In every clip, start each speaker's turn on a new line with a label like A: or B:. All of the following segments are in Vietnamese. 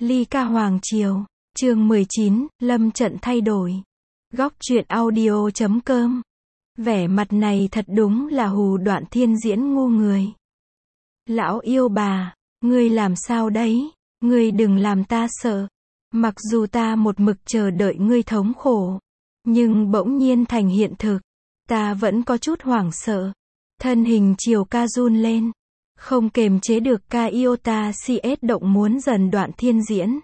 A: Ly ca hoàng triều, chương 19, lâm trận thay đổi. Góc truyện audio.com. Vẻ mặt này thật đúng là hù Đoạn Thiên Diễn ngu người. Lão yêu bà, ngươi làm sao đấy, ngươi đừng làm ta sợ. Mặc dù ta một mực chờ đợi ngươi thống khổ, nhưng bỗng nhiên thành hiện thực, ta vẫn có chút hoảng sợ. Thân hình Triều ca run lên, không kềm chế được ca iota CS động muốn dần Đoạn Thiên Diễn.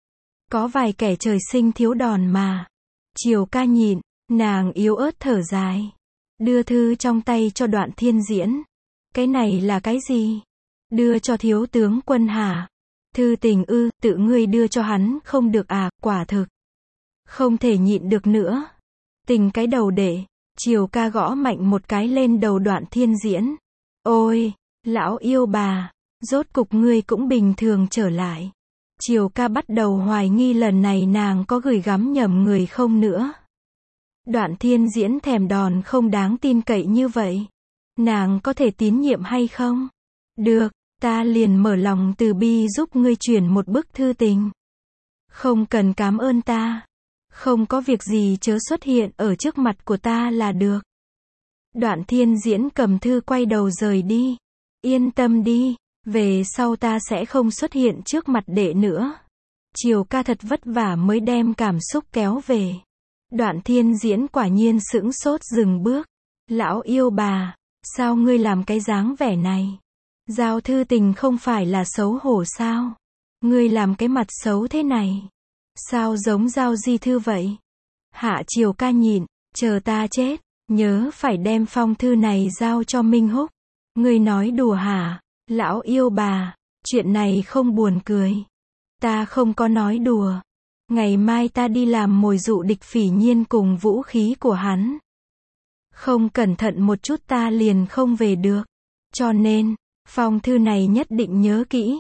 A: Có vài kẻ trời sinh thiếu đòn mà. Triều ca nhịn, nàng yếu ớt thở dài, đưa thư trong tay cho Đoạn Thiên Diễn. Cái này là cái gì? Đưa cho thiếu tướng quân hả? Thư tình ư, tự ngươi đưa cho hắn không được à, quả thực. Không thể nhịn được nữa. Tình cái đầu để. Triều ca gõ mạnh một cái lên đầu Đoạn Thiên Diễn. Ôi, lão yêu bà, rốt cục ngươi cũng bình thường trở lại. Triều ca bắt đầu hoài nghi lần này nàng có gửi gắm nhầm người không nữa. Đoạn Thiên Diễn thèm đòn không đáng tin cậy như vậy. Nàng có thể tín nhiệm hay không? Được, ta liền mở lòng từ bi giúp ngươi chuyển một bức thư tình. Không cần cảm ơn ta. Không có việc gì chớ xuất hiện ở trước mặt của ta là được. Đoạn Thiên Diễn cầm thư quay đầu rời đi. Yên tâm đi, về sau ta sẽ không xuất hiện trước mặt đệ nữa. Triều ca thật vất vả mới đem cảm xúc kéo về. Đoạn Thiên Diễn quả nhiên sững sốt dừng bước. Lão yêu bà, sao ngươi làm cái dáng vẻ này? Giao thư tình không phải là xấu hổ sao? Ngươi làm cái mặt xấu thế này. Sao giống giao di thư vậy? Hạ Triều ca nhịn, chờ ta chết, nhớ phải đem phong thư này giao cho Minh Húc. Ngươi nói đùa hả? Lão yêu bà, chuyện này không buồn cười. Ta không có nói đùa. Ngày mai ta đi làm mồi dụ địch Phỉ Nhiên cùng vũ khí của hắn. Không cẩn thận một chút ta liền không về được. Cho nên, phong thư này nhất định nhớ kỹ.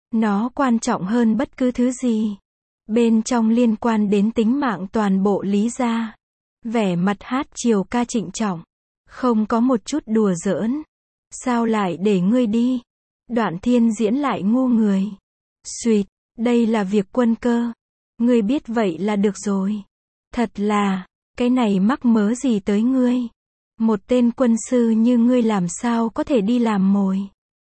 A: Nó quan trọng hơn bất cứ thứ gì. Bên trong liên quan đến tính mạng toàn bộ Lý gia. Vẻ mặt Hát Triều ca trịnh trọng. Không có một chút đùa giỡn. Sao lại để ngươi đi? Đoạn Thiên Diễn lại ngu người. Xuyệt, đây là việc quân cơ. Ngươi biết vậy là được rồi. Thật là, cái này mắc mớ gì tới ngươi? Một tên quân sư như ngươi làm sao có thể đi làm mồi?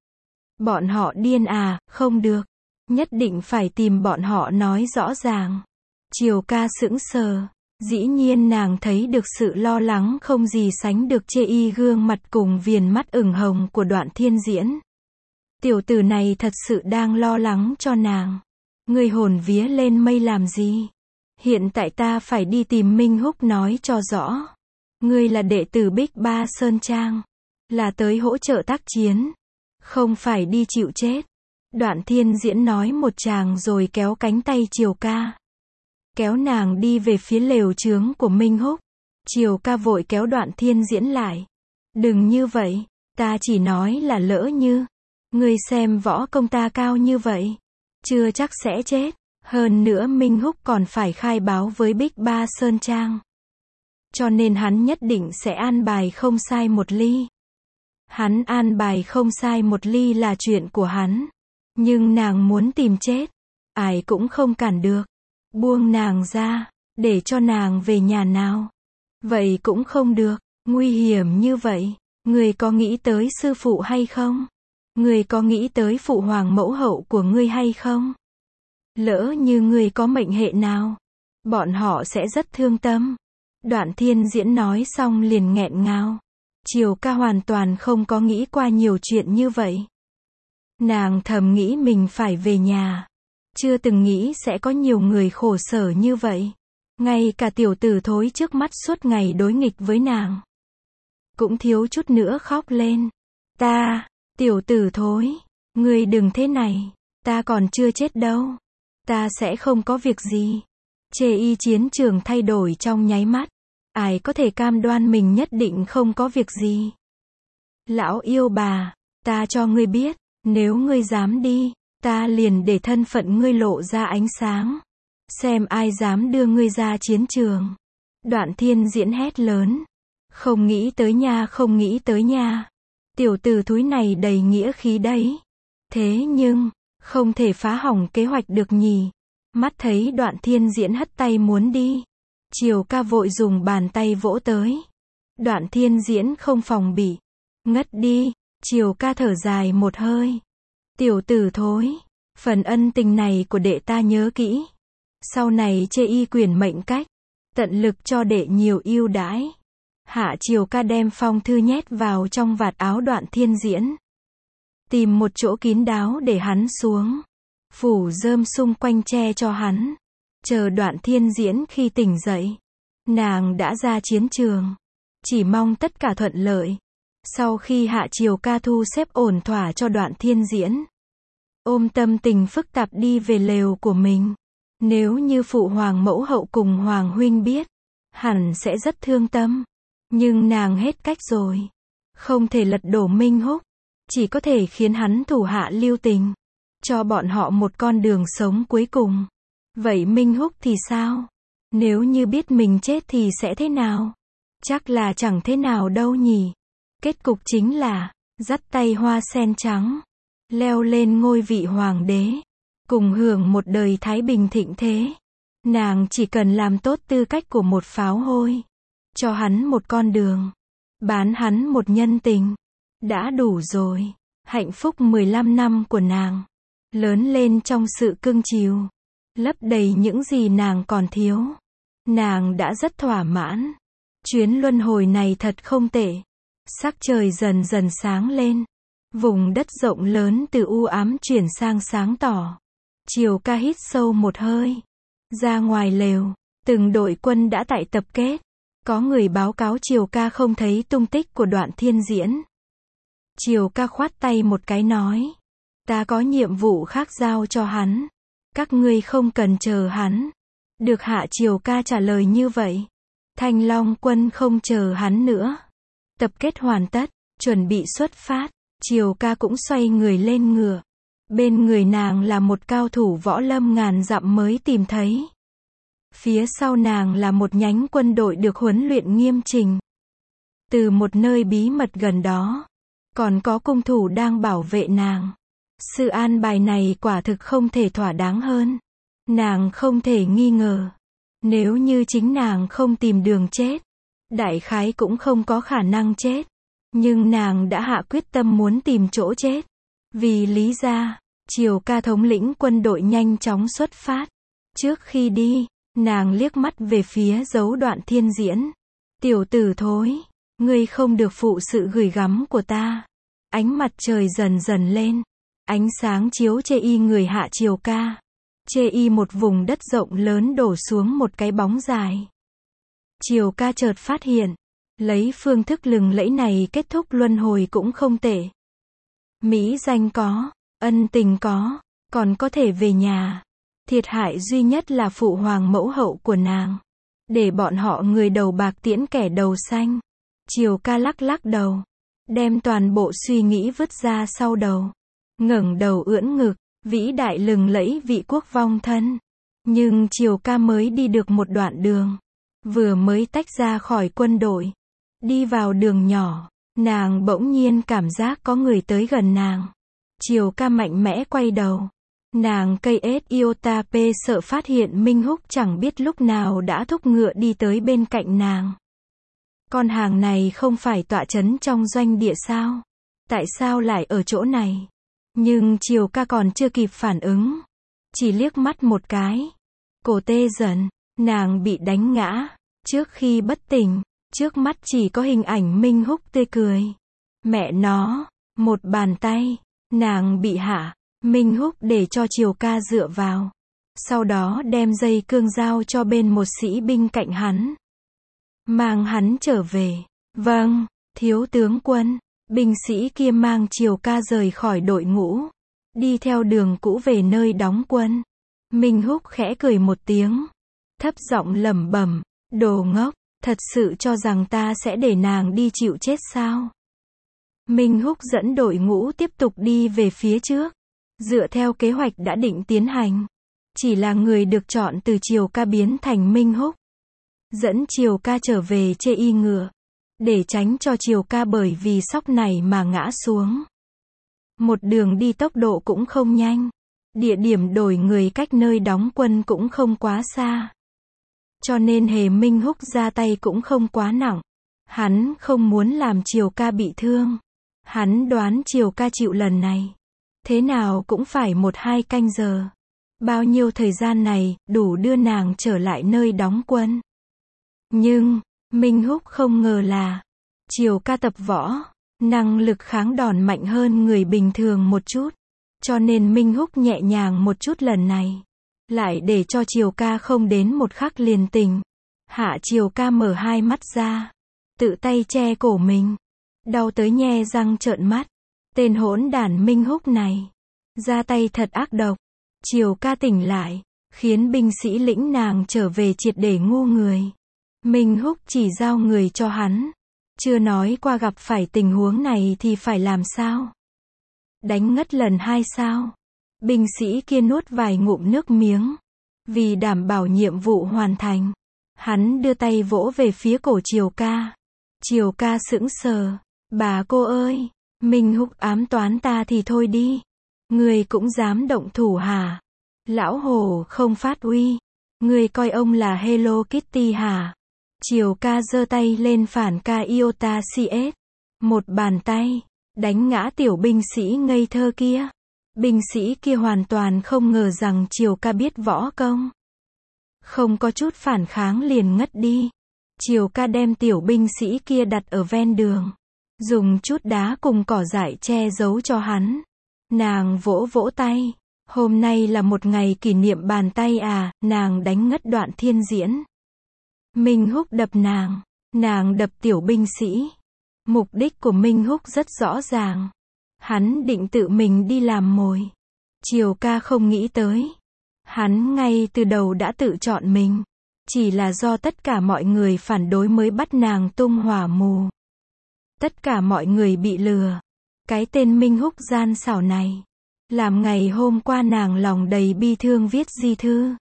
A: Bọn họ điên à, không được. Nhất định phải tìm bọn họ nói rõ ràng. Triều ca sững sờ. Dĩ nhiên nàng thấy được sự lo lắng không gì sánh được chê y gương mặt cùng viền mắt ửng hồng của Đoạn Thiên Diễn. Tiểu tử này thật sự đang lo lắng cho nàng. Ngươi hồn vía lên mây làm gì? Hiện tại ta phải đi tìm Minh Húc nói cho rõ. Ngươi là đệ tử Bích Ba Sơn Trang. Là tới hỗ trợ tác chiến. Không phải đi chịu chết. Đoạn Thiên Diễn nói một tràng rồi kéo cánh tay Triều ca. Kéo nàng đi về phía lều chướng của Minh Húc. Triều ca vội kéo Đoạn Thiên Diễn lại. Đừng như vậy, ta chỉ nói là lỡ như. Ngươi xem võ công ta cao như vậy. Chưa chắc sẽ chết. Hơn nữa Minh Húc còn phải khai báo với Bích Ba Sơn Trang. Cho nên hắn nhất định sẽ an bài không sai một ly. Hắn an bài không sai một ly là chuyện của hắn. Nhưng nàng muốn tìm chết. Ai cũng không cản được. Buông nàng ra, để cho nàng về nhà nào. Vậy cũng không được, nguy hiểm như vậy. Ngươi có nghĩ tới sư phụ hay không? Ngươi có nghĩ tới phụ hoàng mẫu hậu của ngươi hay không? Lỡ như ngươi có mệnh hệ nào, bọn họ sẽ rất thương tâm. Đoạn Thiên Diễn nói xong liền nghẹn ngào. Triều ca hoàn toàn không có nghĩ qua nhiều chuyện như vậy. Nàng thầm nghĩ mình phải về nhà. Chưa từng nghĩ sẽ có nhiều người khổ sở như vậy. Ngay cả tiểu tử thối trước mắt suốt ngày đối nghịch với nàng. Cũng thiếu chút nữa khóc lên. Tiểu tử thối, ngươi đừng thế này. Ta còn chưa chết đâu. Ta sẽ không có việc gì. Chê y chiến trường thay đổi trong nháy mắt. Ai có thể cam đoan mình nhất định không có việc gì. Lão yêu bà, ta cho ngươi biết, nếu ngươi dám đi, ta liền để thân phận ngươi lộ ra ánh sáng. Xem ai dám đưa ngươi ra chiến trường. Đoạn Thiên Diễn hét lớn. Không nghĩ tới nha, không nghĩ tới nha. Tiểu tử thúi này đầy nghĩa khí đấy. Thế nhưng, Không thể phá hỏng kế hoạch được nhỉ. Mắt thấy Đoạn Thiên Diễn hất tay muốn đi. Triều ca vội dùng bàn tay vỗ tới. Đoạn Thiên Diễn không phòng bị. Ngất đi. Triều ca thở dài một hơi. Tiểu tử thối. Phần ân tình này của đệ ta nhớ kỹ. Sau này chê y quyền mệnh cách. Tận lực cho đệ nhiều ưu đãi. Hạ Triều ca đem phong thư nhét vào trong vạt áo Đoạn Thiên Diễn. Tìm một chỗ kín đáo để hắn xuống. Phủ rơm xung quanh che cho hắn. Chờ Đoạn Thiên Diễn khi tỉnh dậy. Nàng đã ra chiến trường. Chỉ mong tất cả thuận lợi. Sau khi Hạ Triều ca thu xếp ổn thỏa cho Đoạn Thiên Diễn. Ôm tâm tình phức tạp đi về lều của mình. Nếu như phụ hoàng mẫu hậu cùng hoàng huynh biết. Hẳn sẽ rất thương tâm. Nhưng nàng hết cách rồi. Không thể lật đổ Minh Húc. Chỉ có thể khiến hắn thủ hạ lưu tình. Cho bọn họ một con đường sống cuối cùng. Vậy Minh Húc thì sao? Nếu như biết mình chết thì sẽ thế nào? Chắc là chẳng thế nào đâu nhỉ. Kết cục chính là, dắt tay Hoa Sen Trắng. Leo lên ngôi vị hoàng đế. Cùng hưởng một đời thái bình thịnh thế. Nàng chỉ cần làm tốt tư cách của một pháo hôi. Cho hắn một con đường. Bán hắn một nhân tình. Đã đủ rồi. Hạnh phúc 15 năm của nàng. Lớn lên trong sự cưng chiều. Lấp đầy những gì nàng còn thiếu. Nàng đã rất thỏa mãn. Chuyến luân hồi này thật không tệ. Sắc trời dần dần sáng lên. Vùng đất rộng lớn từ u ám chuyển sang sáng tỏ. Triều ca hít sâu một hơi. Ra ngoài lều. Từng đội quân đã tại tập kết. Có người báo cáo Triều ca không thấy tung tích của Đoạn Thiên Diễn. Triều ca khoát tay một cái nói. Ta có nhiệm vụ khác giao cho hắn. Các ngươi không cần chờ hắn. Được Hạ Triều ca trả lời như vậy. Thanh Long quân không chờ hắn nữa. Tập kết hoàn tất, chuẩn bị xuất phát. Triều ca cũng xoay người lên ngựa. Bên người nàng là một cao thủ võ lâm ngàn dặm mới tìm thấy. Phía sau nàng là một nhánh quân đội được huấn luyện nghiêm chỉnh. Từ một nơi bí mật gần đó, còn có cung thủ đang bảo vệ nàng. Sự an bài này quả thực không thể thỏa đáng hơn. Nàng không thể nghi ngờ. Nếu như chính nàng không tìm đường chết, đại khái cũng không có khả năng chết. Nhưng nàng đã hạ quyết tâm muốn tìm chỗ chết. Vì lý ra, Triều ca thống lĩnh quân đội nhanh chóng xuất phát. Trước khi đi, nàng liếc mắt về phía dấu Đoạn Thiên Diễn. Tiểu tử thối, ngươi không được phụ sự gửi gắm của ta. Ánh mặt trời dần dần lên. Ánh sáng chiếu chê y người Hạ Triều ca. Chê y một vùng đất rộng lớn đổ xuống một cái bóng dài. Triều ca chợt phát hiện. Lấy phương thức lừng lẫy này kết thúc luân hồi cũng không tệ. Mỹ danh có, ân tình có, còn có thể về nhà. Thiệt hại duy nhất là phụ hoàng mẫu hậu của nàng. Để bọn họ người đầu bạc tiễn kẻ đầu xanh. Triều ca lắc lắc đầu. Đem toàn bộ suy nghĩ vứt ra sau đầu. Ngẩng đầu ưỡn ngực, vĩ đại lừng lẫy vị quốc vong thân. Nhưng Triều ca mới đi được một đoạn đường. Vừa mới tách ra khỏi quân đội. Đi vào đường nhỏ. Nàng bỗng nhiên cảm giác có người tới gần nàng. Triều ca mạnh mẽ quay đầu. Nàng cây ết iota p sợ phát hiện Minh Húc chẳng biết lúc nào đã thúc ngựa đi tới bên cạnh nàng. Con hàng này không phải tọa trấn trong doanh địa sao? Tại sao lại ở chỗ này? Nhưng Triều ca còn chưa kịp phản ứng. Chỉ liếc mắt một cái. Cổ tê dần. Nàng bị đánh ngã. Trước khi bất tỉnh, trước mắt chỉ có hình ảnh Minh Húc tươi cười. Mẹ nó, một bàn tay. Nàng bị hạ. Minh Húc để cho Triều ca dựa vào. Sau đó đem dây cương giao cho bên một sĩ binh cạnh hắn. Mang hắn trở về. Vâng, thiếu tướng quân. Binh sĩ kia mang Triều ca rời khỏi đội ngũ. Đi theo đường cũ về nơi đóng quân. Minh Húc khẽ cười một tiếng. Thấp giọng lẩm bẩm. Đồ ngốc, thật sự cho rằng ta sẽ để nàng đi chịu chết sao? Minh Húc dẫn đội ngũ tiếp tục đi về phía trước. Dựa theo kế hoạch đã định tiến hành. Chỉ là người được chọn từ Triều ca biến thành Minh Húc. Dẫn Triều ca trở về chê y ngựa. Để tránh cho Triều ca bởi vì sóc này mà ngã xuống. Một đường đi tốc độ cũng không nhanh. Địa điểm đổi người cách nơi đóng quân cũng không quá xa. Cho nên Hề Minh Húc ra tay cũng không quá nặng. Hắn không muốn làm Triều ca bị thương. Hắn đoán Triều ca chịu lần này. Thế nào cũng phải 1-2 canh giờ. Bao nhiêu thời gian này, đủ đưa nàng trở lại nơi đóng quân. Nhưng, Minh Húc không ngờ là, Triều ca tập võ, năng lực kháng đòn mạnh hơn người bình thường một chút. Cho nên Minh Húc nhẹ nhàng một chút lần này. Lại để cho Triều ca không đến một khắc liền tỉnh. Hạ Triều ca mở hai mắt ra. Tự tay che cổ mình. Đau tới nhe răng trợn mắt. Tên hỗn đản Minh Húc này. Ra tay thật ác độc. Triều ca tỉnh lại. Khiến binh sĩ lĩnh nàng trở về triệt để ngu người. Minh Húc chỉ giao người cho hắn. Chưa nói qua gặp phải tình huống này thì phải làm sao? Đánh ngất lần 2 sao? Binh sĩ kia nuốt vài ngụm nước miếng. Vì đảm bảo nhiệm vụ hoàn thành. Hắn đưa tay vỗ về phía cổ Triều ca. Triều ca sững sờ. Bà cô ơi, Minh Húc ám toán ta thì thôi đi. Người cũng dám động thủ hả? Lão hổ không phát uy. Người coi ông là Hello Kitty hả? Triều ca giơ tay lên phản ca Iota CS. Một bàn tay. Đánh ngã tiểu binh sĩ ngây thơ kia. Binh sĩ kia hoàn toàn không ngờ rằng Triều ca biết võ công. Không có chút phản kháng liền ngất đi. Triều ca đem tiểu binh sĩ kia đặt ở ven đường. Dùng chút đá cùng cỏ dại che giấu cho hắn. Nàng vỗ vỗ tay. Hôm nay là một ngày kỷ niệm bàn tay à, nàng đánh ngất Đoạn Thiên Diễn. Minh Húc đập nàng. Nàng đập tiểu binh sĩ. Mục đích của Minh Húc rất rõ ràng. Hắn định tự mình đi làm mồi. Triều ca không nghĩ tới. Hắn ngay từ đầu đã tự chọn mình. Chỉ là do tất cả mọi người phản đối mới bắt nàng tung hỏa mù. Tất cả mọi người bị lừa. Cái tên Minh Húc gian xảo này. Làm ngày hôm qua nàng lòng đầy bi thương viết di thư.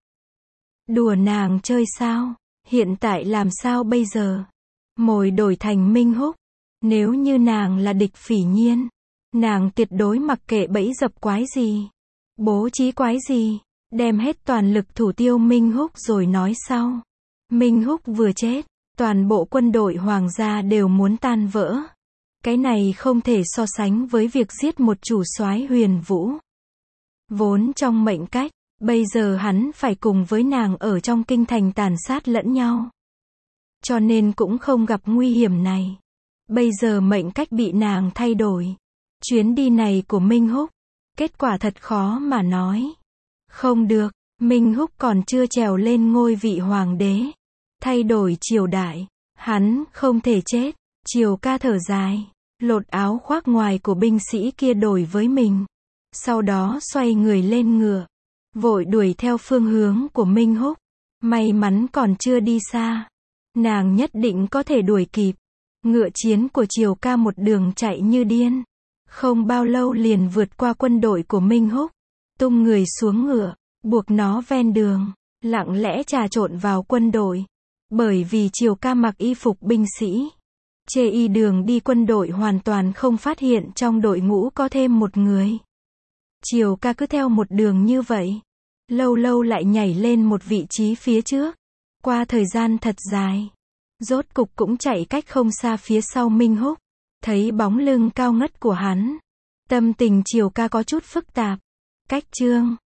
A: Đùa nàng chơi sao? Hiện tại làm sao bây giờ? Mồi đổi thành Minh Húc. Nếu như nàng là địch Phỉ Nhiên. Nàng tuyệt đối mặc kệ bẫy dập quái gì. Bố trí quái gì. Đem hết toàn lực thủ tiêu Minh Húc rồi nói sau. Minh Húc vừa chết. Toàn bộ quân đội hoàng gia đều muốn tan vỡ. Cái này không thể so sánh với việc giết một chủ soái Huyền Vũ. Vốn trong mệnh cách, bây giờ hắn phải cùng với nàng ở trong kinh thành tàn sát lẫn nhau. Cho nên cũng không gặp nguy hiểm này. Bây giờ mệnh cách bị nàng thay đổi. Chuyến đi này của Minh Húc, kết quả thật khó mà nói. Không được, Minh Húc còn chưa trèo lên ngôi vị hoàng đế. Thay đổi triều đại, hắn không thể chết. Triều ca thở dài, lột áo khoác ngoài của binh sĩ kia đổi với mình. Sau đó xoay người lên ngựa, vội đuổi theo phương hướng của Minh Húc. May mắn còn chưa đi xa. Nàng nhất định có thể đuổi kịp. Ngựa chiến của Triều ca một đường chạy như điên. Không bao lâu liền vượt qua quân đội của Minh Húc. Tung người xuống ngựa, buộc nó ven đường, lặng lẽ trà trộn vào quân đội. Bởi vì Triều ca mặc y phục binh sĩ. Chê y đường đi quân đội hoàn toàn không phát hiện trong đội ngũ có thêm một người. Triều ca cứ theo một đường như vậy. Lâu lâu lại nhảy lên một vị trí phía trước. Qua thời gian thật dài. Rốt cục cũng chạy cách không xa phía sau Minh Húc. Thấy bóng lưng cao ngất của hắn. Tâm tình Triều ca có chút phức tạp. Cách chương